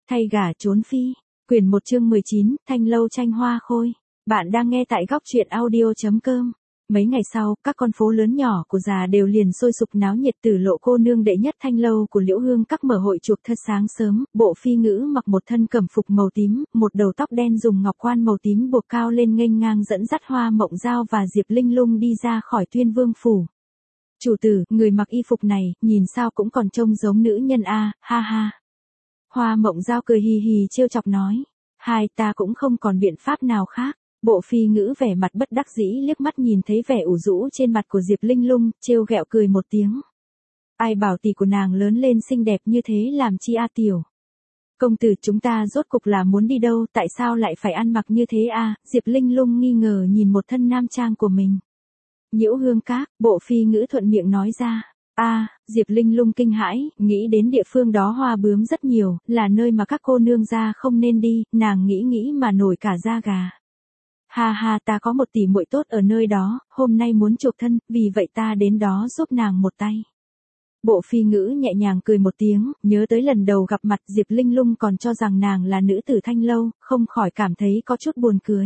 Thay gả trốn phi. Quyển 1 chương 19, Thanh lâu tranh hoa khôi. Bạn đang nghe tại góc truyện audio.com. Mấy ngày sau, các con phố lớn nhỏ của già đều liền sôi sục náo nhiệt. Tử Lộ cô nương đệ nhất thanh lâu của Liễu Hương các mở hội chuộc thật sáng sớm, bộ phi ngữ mặc một thân cẩm phục màu tím, một đầu tóc đen dùng ngọc quan màu tím buộc cao lên nghênh ngang dẫn dắt Hoa Mộng Dao và Diệp Linh Lung đi ra khỏi Tuyên Vương phủ. Chủ tử, người mặc y phục này, nhìn sao cũng còn trông giống nữ nhân a, ha ha. Hoa Mộng Dao cười hì hì trêu chọc nói, hai ta cũng không còn biện pháp nào khác. Bộ phi ngữ vẻ mặt bất đắc dĩ liếc mắt nhìn thấy vẻ ủ rũ trên mặt của Diệp Linh Lung, trêu ghẹo cười một tiếng. Ai bảo tỷ của nàng lớn lên xinh đẹp như thế làm chi a tiểu. Công tử, chúng ta rốt cục là muốn đi đâu, tại sao lại phải ăn mặc như thế a? Diệp Linh Lung nghi ngờ nhìn một thân nam trang của mình. Nhiễu Hương các, bộ phi ngữ thuận miệng nói ra. Diệp Linh Lung kinh hãi, nghĩ đến địa phương đó hoa bướm rất nhiều, là nơi mà các cô nương gia không nên đi, nàng nghĩ mà nổi cả da gà. Ha ha, ta có một tỷ muội tốt ở nơi đó, hôm nay muốn chuộc thân, vì vậy ta đến đó giúp nàng một tay. Bộ phi ngữ nhẹ nhàng cười một tiếng, nhớ tới lần đầu gặp mặt Diệp Linh Lung còn cho rằng nàng là nữ tử Thanh lâu, không khỏi cảm thấy có chút buồn cười.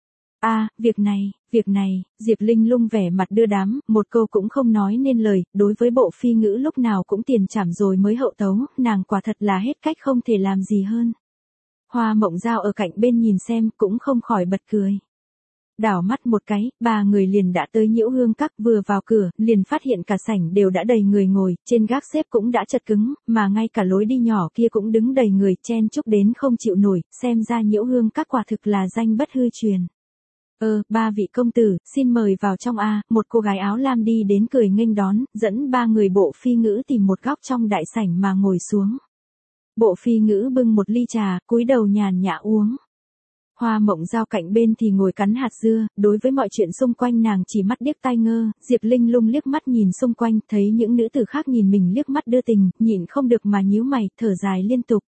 Việc này, Diệp Linh Lung vẻ mặt đưa đám, một câu cũng không nói nên lời, đối với bộ phi ngữ lúc nào cũng tiền trảm rồi mới hậu tấu, nàng quả thật là hết cách không thể làm gì hơn. Hoa Mộng Dao ở cạnh bên nhìn xem cũng không khỏi bật cười. Đảo mắt một cái, ba người liền đã tới Nhiễu Hương các, vừa vào cửa, liền phát hiện cả sảnh đều đã đầy người ngồi, trên gác xếp cũng đã chật cứng, mà ngay cả lối đi nhỏ kia cũng đứng đầy người chen chúc đến không chịu nổi, xem ra Nhiễu Hương các quả thực là danh bất hư truyền. Ba vị công tử, xin mời vào trong a. Một cô gái áo lam đi đến cười nghênh đón, dẫn ba người bộ phi ngữ tìm một góc trong đại sảnh mà ngồi xuống. Bộ phi ngữ bưng một ly trà, cúi đầu nhàn nhã uống. Hoa Mộng Dao cạnh bên thì ngồi cắn hạt dưa, đối với mọi chuyện xung quanh nàng chỉ mắt điếc tai ngơ. Diệp Linh Lung liếc mắt nhìn xung quanh, thấy những nữ tử khác nhìn mình liếc mắt đưa tình, nhịn không được mà nhíu mày, thở dài liên tục.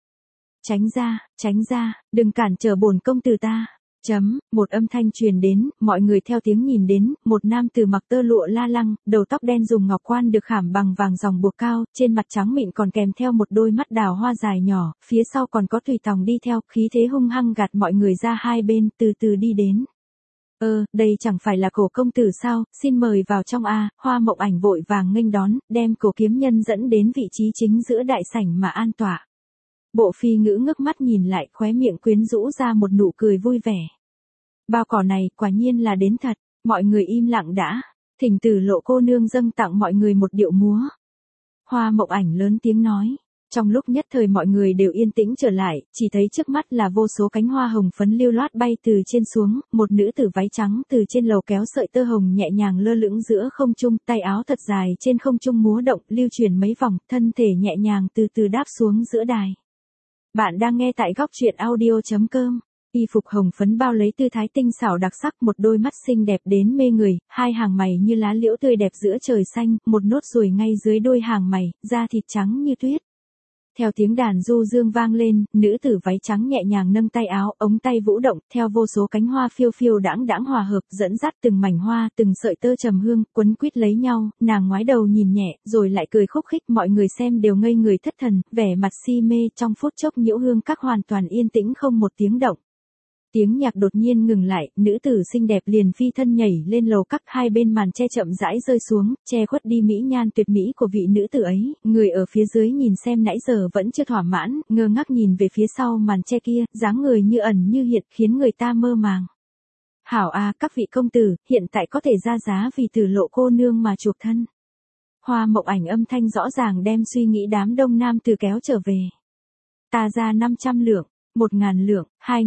Tránh ra, đừng cản trở bổn công tử ta. Một âm thanh truyền đến, mọi người theo tiếng nhìn đến, một nam tử mặc tơ lụa la lăng, đầu tóc đen dùng ngọc quan được khảm bằng vàng dòng buộc cao, trên mặt trắng mịn còn kèm theo một đôi mắt đào hoa dài nhỏ, phía sau còn có tùy tòng đi theo, khí thế hung hăng gạt mọi người ra hai bên, từ từ đi đến. Đây chẳng phải là Cổ công tử sao, xin mời vào trong a. Hoa Mộng Ảnh vội vàng nghênh đón, đem Cổ kiếm nhân dẫn đến vị trí chính giữa đại sảnh mà an tọa. Bộ phi ngữ ngước mắt nhìn lại, khóe miệng quyến rũ ra một nụ cười vui vẻ. Bao cỏ này, quả nhiên là đến thật, mọi người im lặng đã, thỉnh Tử Lộ cô nương dâng tặng mọi người một điệu múa. Hoa Mộng Ảnh lớn tiếng nói, trong lúc nhất thời mọi người đều yên tĩnh trở lại, chỉ thấy trước mắt là vô số cánh hoa hồng phấn lưu loát bay từ trên xuống, một nữ tử váy trắng từ trên lầu kéo sợi tơ hồng nhẹ nhàng lơ lửng giữa không trung, tay áo thật dài trên không trung múa động, lưu chuyển mấy vòng, thân thể nhẹ nhàng từ từ đáp xuống giữa đài. Bạn đang nghe tại góc truyện audio.com. Y phục hồng phấn bao lấy tư thái tinh xảo đặc sắc, một đôi mắt xinh đẹp đến mê người, hai hàng mày như lá liễu tươi đẹp giữa trời xanh, một nốt ruồi ngay dưới đôi hàng mày, da thịt trắng như tuyết. Theo tiếng đàn du dương vang lên, nữ tử váy trắng nhẹ nhàng nâng tay áo, ống tay vũ động, theo vô số cánh hoa phiêu phiêu đãng đãng hòa hợp, dẫn dắt từng mảnh hoa, từng sợi tơ trầm hương, quấn quýt lấy nhau, nàng ngoái đầu nhìn nhẹ, rồi lại cười khúc khích, mọi người xem đều ngây người thất thần, vẻ mặt si mê, trong phút chốc Nhiễu Hương các hoàn toàn yên tĩnh không một tiếng động. Tiếng nhạc đột nhiên ngừng lại, nữ tử xinh đẹp liền phi thân nhảy lên lầu các, hai bên màn che chậm rãi rơi xuống, che khuất đi mỹ nhan tuyệt mỹ của vị nữ tử ấy, người ở phía dưới nhìn xem nãy giờ vẫn chưa thỏa mãn, ngơ ngác nhìn về phía sau màn che kia, dáng người như ẩn như hiện khiến người ta mơ màng. Hảo a, các vị công tử, hiện tại có thể ra giá vì Tử Lộ cô nương mà chuộc thân. Hoa Mộng Ảnh âm thanh rõ ràng đem suy nghĩ đám đông nam tử kéo trở về. Ta ra 500 lượng. 1.000 lượng,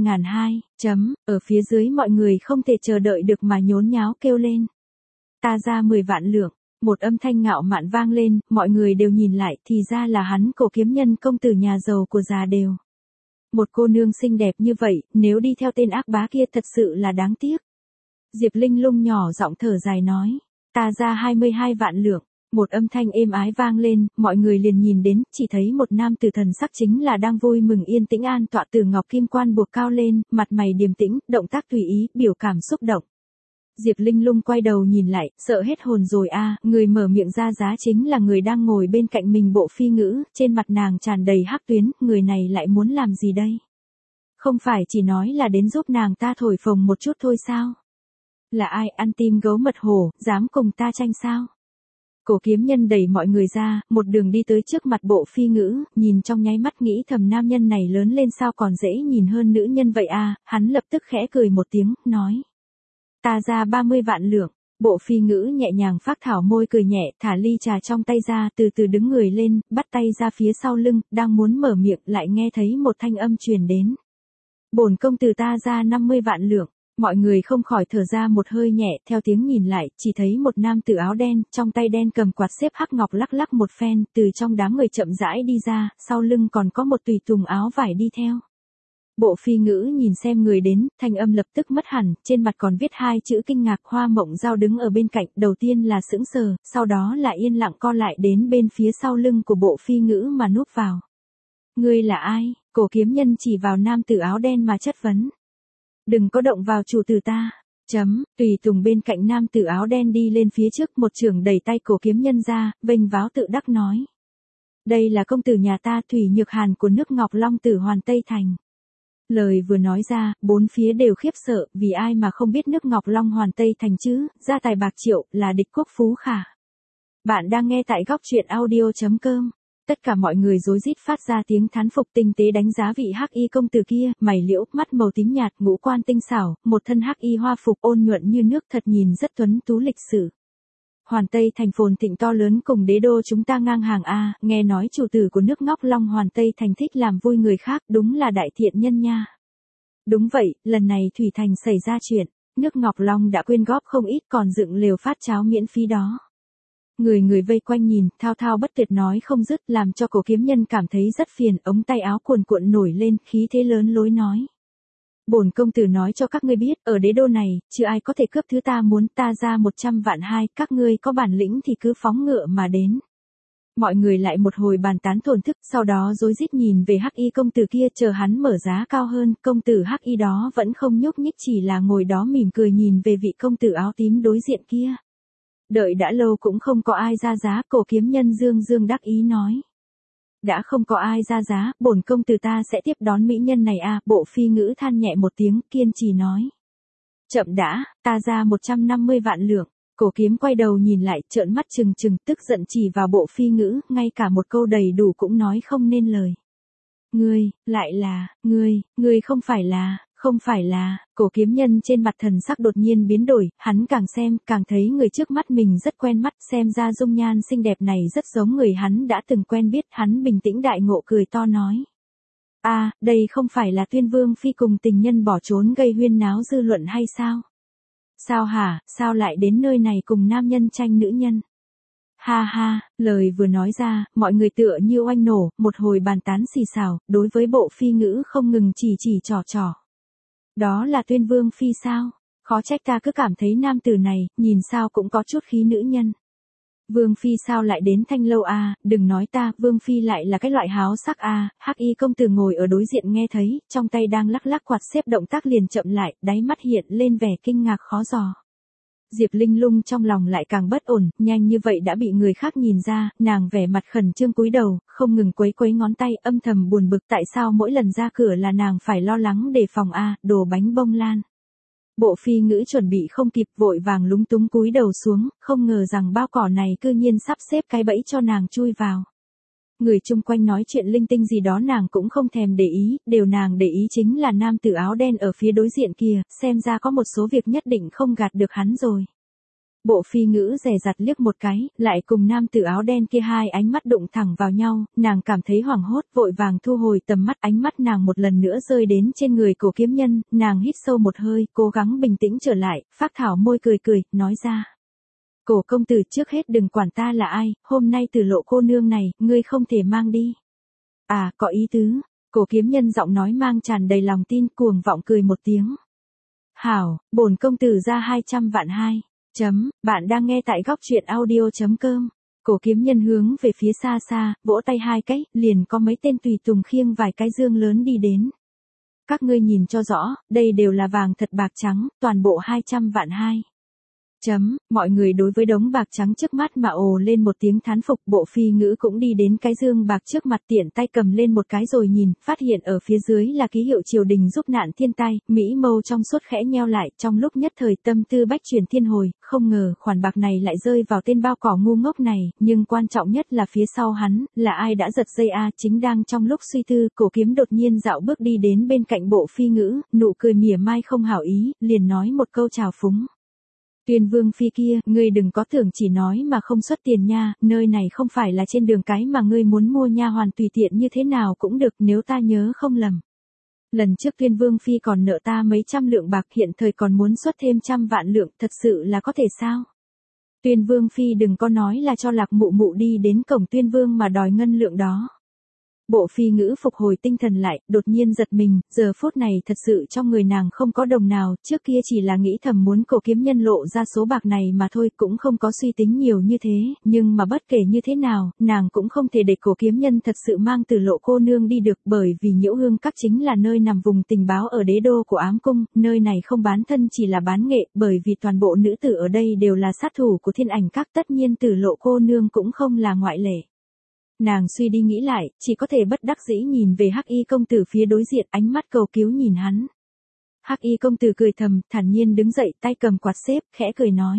2.200, ở phía dưới mọi người không thể chờ đợi được mà nhốn nháo kêu lên. Ta ra 10 vạn lượng, một âm thanh ngạo mạn vang lên, mọi người đều nhìn lại, thì ra là hắn, Cổ kiếm nhân công tử nhà giàu của già đều. Một cô nương xinh đẹp như vậy, nếu đi theo tên ác bá kia thật sự là đáng tiếc. Diệp Linh Lung nhỏ giọng thở dài nói, ta ra 22 vạn lượng. Một âm thanh êm ái vang lên, mọi người liền nhìn đến, chỉ thấy một nam tử thần sắc chính là đang vui mừng yên tĩnh an tọa từ ngọc kim quan buộc cao lên, mặt mày điềm tĩnh, động tác tùy ý, biểu cảm xúc động. Diệp Linh Lung quay đầu nhìn lại, sợ hết hồn rồi a, người mở miệng ra giá chính là người đang ngồi bên cạnh mình Bộ Phi Ngữ, trên mặt nàng tràn đầy hắc tuyến, người này lại muốn làm gì đây? Không phải chỉ nói là đến giúp nàng ta thổi phồng một chút thôi sao? Là ai ăn tim gấu mật hổ, dám cùng ta tranh sao? Cổ kiếm nhân đẩy mọi người ra, một đường đi tới trước mặt Bộ Phi Ngữ, nhìn trong nháy mắt nghĩ thầm nam nhân này lớn lên sao còn dễ nhìn hơn nữ nhân vậy à, hắn lập tức khẽ cười một tiếng, nói. Ta ra 30 vạn lượng. Bộ Phi Ngữ nhẹ nhàng phác thảo môi cười nhẹ, thả ly trà trong tay ra, từ từ đứng người lên, bắt tay ra phía sau lưng, đang muốn mở miệng lại nghe thấy một thanh âm truyền đến. Bổn công tử ta ra 50 vạn lượng. Mọi người không khỏi thở ra một hơi nhẹ, theo tiếng nhìn lại, chỉ thấy một nam tử áo đen, trong tay đen cầm quạt xếp hắc ngọc lắc lắc một phen, từ trong đám người chậm rãi đi ra, sau lưng còn có một tùy tùng áo vải đi theo. Bộ Phi Ngữ nhìn xem người đến, thanh âm lập tức mất hẳn, trên mặt còn viết hai chữ kinh ngạc. Hoa Mộng Giao đứng ở bên cạnh, đầu tiên là sững sờ, sau đó lại yên lặng co lại đến bên phía sau lưng của Bộ Phi Ngữ mà núp vào. Ngươi là ai? Cổ kiếm nhân chỉ vào nam tử áo đen mà chất vấn. Đừng có động vào chủ tử ta. Tùy tùng bên cạnh nam tử áo đen đi lên phía trước, một chưởng đẩy tay cổ kiếm nhân ra, vênh váo tự đắc nói. Đây là công tử nhà ta Thủy Nhược Hàn của nước Ngọc Long Tử Hoàn Tây Thành. Lời vừa nói ra, bốn phía đều khiếp sợ, vì ai mà không biết nước Ngọc Long Hoàn Tây Thành chứ, gia tài bạc triệu, là địch quốc phú khả. Bạn đang nghe tại góc truyện audio.com. Tất cả mọi người rối rít phát ra tiếng thán phục, tinh tế đánh giá vị hắc y công tử kia, mày liễu, mắt màu tím nhạt, ngũ quan tinh xảo, một thân hắc y hoa phục ôn nhuận như nước, thật nhìn rất tuấn tú lịch sự. Hoàn Tây Thành phồn thịnh to lớn cùng đế đô chúng ta ngang hàng a, nghe nói chủ tử của nước Ngọc Long Hoàn Tây Thành thích làm vui người khác, đúng là đại thiện nhân nha. Đúng vậy, lần này Thủy Thành xảy ra chuyện, nước Ngọc Long đã quyên góp không ít, còn dựng lều phát cháo miễn phí đó. Người vây quanh nhìn, thao thao bất tuyệt nói không dứt, làm cho cổ kiếm nhân cảm thấy rất phiền, ống tay áo cuồn cuộn nổi lên, khí thế lớn lối nói. Bổn công tử nói cho các ngươi biết, ở đế đô này, chưa ai có thể cướp thứ ta muốn, ta ra 100 vạn hai, các ngươi có bản lĩnh thì cứ phóng ngựa mà đến. Mọi người lại một hồi bàn tán thổn thức, sau đó rối rít nhìn về hắc y công tử kia, chờ hắn mở giá cao hơn, công tử hắc y đó vẫn không nhúc nhích, chỉ là ngồi đó mỉm cười nhìn về vị công tử áo tím đối diện kia. Đợi đã lâu cũng không có ai ra giá, cổ kiếm nhân dương dương đắc ý nói. Đã không có ai ra giá, bổn công tử ta sẽ tiếp đón mỹ nhân này à, Bộ Phi Ngữ than nhẹ một tiếng, kiên trì nói. Chậm đã, ta ra 150 vạn lượng. Cổ kiếm quay đầu nhìn lại, trợn mắt trừng trừng, tức giận chỉ vào Bộ Phi Ngữ, ngay cả một câu đầy đủ cũng nói không nên lời. Ngươi, lại là, ngươi không phải là, cổ kiếm nhân trên mặt thần sắc đột nhiên biến đổi, hắn càng xem, càng thấy người trước mắt mình rất quen mắt, xem ra dung nhan xinh đẹp này rất giống người hắn đã từng quen biết, hắn bình tĩnh đại ngộ cười to nói. Đây không phải là Tuyên Vương Phi cùng tình nhân bỏ trốn gây huyên náo dư luận hay sao? Sao hả, sao lại đến nơi này cùng nam nhân tranh nữ nhân? Ha ha, lời vừa nói ra, mọi người tựa như oanh nổ, một hồi bàn tán xì xào, đối với Bộ Phi Ngữ không ngừng chỉ trò. Đó là Tuyên Vương Phi sao? Khó trách ta cứ cảm thấy nam tử này, nhìn sao cũng có chút khí nữ nhân. Vương Phi sao lại đến Thanh Lâu à, đừng nói ta, Vương Phi lại là cái loại háo sắc à, hắc y công tử ngồi ở đối diện nghe thấy, trong tay đang lắc lắc quạt xếp động tác liền chậm lại, đáy mắt hiện lên vẻ kinh ngạc khó dò. Diệp Linh Lung trong lòng lại càng bất ổn, nhanh như vậy đã bị người khác nhìn ra, nàng vẻ mặt khẩn trương cúi đầu, không ngừng quấy ngón tay, âm thầm buồn bực tại sao mỗi lần ra cửa là nàng phải lo lắng đề phòng a, đồ bánh bông lan. Bộ Phi Ngữ chuẩn bị không kịp, vội vàng lúng túng cúi đầu xuống, không ngờ rằng bao cỏ này cư nhiên sắp xếp cái bẫy cho nàng chui vào. Người chung quanh nói chuyện linh tinh gì đó nàng cũng không thèm để ý, điều nàng để ý chính là nam tử áo đen ở phía đối diện kia, xem ra có một số việc nhất định không gạt được hắn rồi. Bộ Phi Ngữ dè dặt liếc một cái, lại cùng nam tử áo đen kia hai ánh mắt đụng thẳng vào nhau, nàng cảm thấy hoảng hốt, vội vàng thu hồi tầm mắt, ánh mắt nàng một lần nữa rơi đến trên người cổ kiếm nhân, nàng hít sâu một hơi, cố gắng bình tĩnh trở lại, phác thảo môi cười, nói ra. Cổ công tử, trước hết đừng quản ta là ai, hôm nay Tử Lộ cô nương này, ngươi không thể mang đi. Có ý tứ. Cổ kiếm nhân giọng nói mang tràn đầy lòng tin, cuồng vọng cười một tiếng. Hảo, bổn công tử ra 200 vạn hai. Bạn đang nghe tại góc truyện audio.com. Cổ kiếm nhân hướng về phía xa, vỗ tay hai cái, liền có mấy tên tùy tùng khiêng vài cái dương lớn đi đến. Các ngươi nhìn cho rõ, đây đều là vàng thật bạc trắng, toàn bộ 200 vạn hai. Mọi người đối với đống bạc trắng trước mắt mà ồ lên một tiếng thán phục, Bộ Phi Ngữ cũng đi đến cái dương bạc trước mặt tiện tay cầm lên một cái rồi nhìn, phát hiện ở phía dưới là ký hiệu triều đình giúp nạn thiên tai, mỹ mâu trong suốt khẽ nheo lại, trong lúc nhất thời tâm tư bách chuyển thiên hồi, không ngờ khoản bạc này lại rơi vào tên bao cỏ ngu ngốc này, nhưng quan trọng nhất là phía sau hắn, là ai đã giật dây chính đang trong lúc suy tư, Cổ Kiếm đột nhiên dạo bước đi đến bên cạnh Bộ Phi Ngữ, nụ cười mỉa mai không hảo ý, liền nói một câu chào phúng. Tuyên Vương Phi kia, ngươi đừng có tưởng chỉ nói mà không xuất tiền nha, nơi này không phải là trên đường cái mà ngươi muốn mua nha hoàn tùy tiện như thế nào cũng được nếu ta nhớ không lầm. Lần trước Tuyên Vương Phi còn nợ ta mấy trăm lượng bạc, hiện thời còn muốn xuất thêm 100 vạn lượng, thật sự là có thể sao? Tuyên Vương Phi đừng có nói là cho Lạc Mụ Mụ đi đến cổng Tuyên Vương mà đòi ngân lượng đó. Bộ Phi Ngữ phục hồi tinh thần lại, đột nhiên giật mình, giờ phút này thật sự trong người nàng không có đồng nào, trước kia chỉ là nghĩ thầm muốn Cổ Kiếm nhân lộ ra số bạc này mà thôi, cũng không có suy tính nhiều như thế, nhưng mà bất kể như thế nào, nàng cũng không thể để Cổ Kiếm nhân thật sự mang Tử Lộ cô nương đi được, bởi vì Nhiễu Hương Các chính là nơi nằm vùng tình báo ở đế đô của Ám Cung, nơi này không bán thân chỉ là bán nghệ, bởi vì toàn bộ nữ tử ở đây đều là sát thủ của Thiên Ảnh Các, tất nhiên Tử Lộ cô nương cũng không là ngoại lệ. Nàng suy đi nghĩ lại, chỉ có thể bất đắc dĩ nhìn về Hắc Y công tử phía đối diện, ánh mắt cầu cứu nhìn hắn. Hắc Y công tử cười thầm, thản nhiên đứng dậy, tay cầm quạt xếp, khẽ cười nói.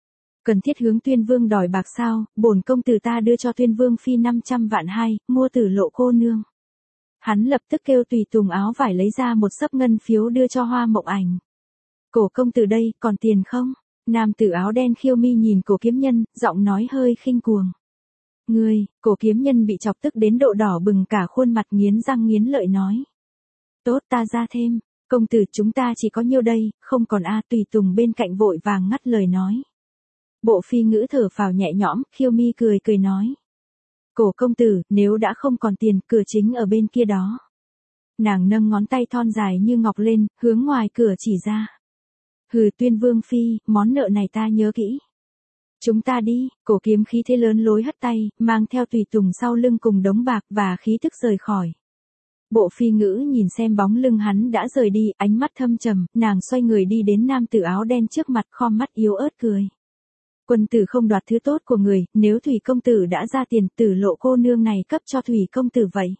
Cần thiết hướng Tuyên Vương đòi bạc sao, bổn công tử ta đưa cho Tuyên Vương Phi 500 vạn mua Tử Lộ cô nương. Hắn lập tức kêu tùy tùng áo vải lấy ra một xấp ngân phiếu đưa cho Hoa Mộng Ảnh. Cổ công tử đây, còn tiền không? Nam tử áo đen khiêu mi nhìn Cổ Kiếm nhân, giọng nói hơi khinh cuồng. Ngươi, Cổ Kiếm nhân bị chọc tức đến độ đỏ bừng cả khuôn mặt, nghiến răng nghiến lợi nói. Tốt, ta ra thêm, công tử chúng ta chỉ có nhiêu đây, không còn tùy tùng bên cạnh vội vàng ngắt lời nói. Bộ Phi Ngữ thở phào nhẹ nhõm, khiêu mi cười cười nói. Cổ công tử, nếu đã không còn tiền, cửa chính ở bên kia đó. Nàng nâng ngón tay thon dài như ngọc lên, hướng ngoài cửa chỉ ra. Hừ, Tuyên Vương Phi, món nợ này ta nhớ kỹ. Chúng ta đi, Cổ Kiếm khí thế lớn lối hất tay, mang theo tùy tùng sau lưng cùng đống bạc và khí tức rời khỏi. Bộ Phi Ngữ nhìn xem bóng lưng hắn đã rời đi, ánh mắt thâm trầm, nàng xoay người đi đến nam tử áo đen trước mặt, khom mắt yếu ớt cười. Quân tử không đoạt thứ tốt của người, nếu Thủy công tử đã ra tiền, Tử Lộ cô nương này cấp cho Thủy công tử vậy.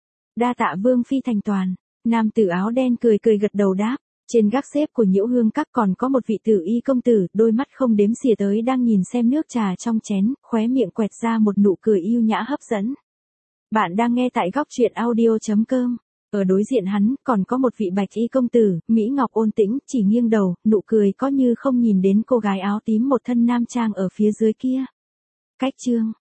Đa tạ Vương Phi thành toàn, nam tử áo đen cười cười gật đầu đáp. Trên gác xếp của Nhiễu Hương Các còn có một vị tử y công tử, đôi mắt không đếm xỉa tới đang nhìn xem nước trà trong chén, khóe miệng quẹt ra một nụ cười yêu nhã hấp dẫn. Bạn đang nghe tại góc truyện audio.com. Ở đối diện hắn, còn có một vị bạch y công tử, Mỹ Ngọc ôn tĩnh, chỉ nghiêng đầu, nụ cười có như không nhìn đến cô gái áo tím một thân nam trang ở phía dưới kia. Cách chương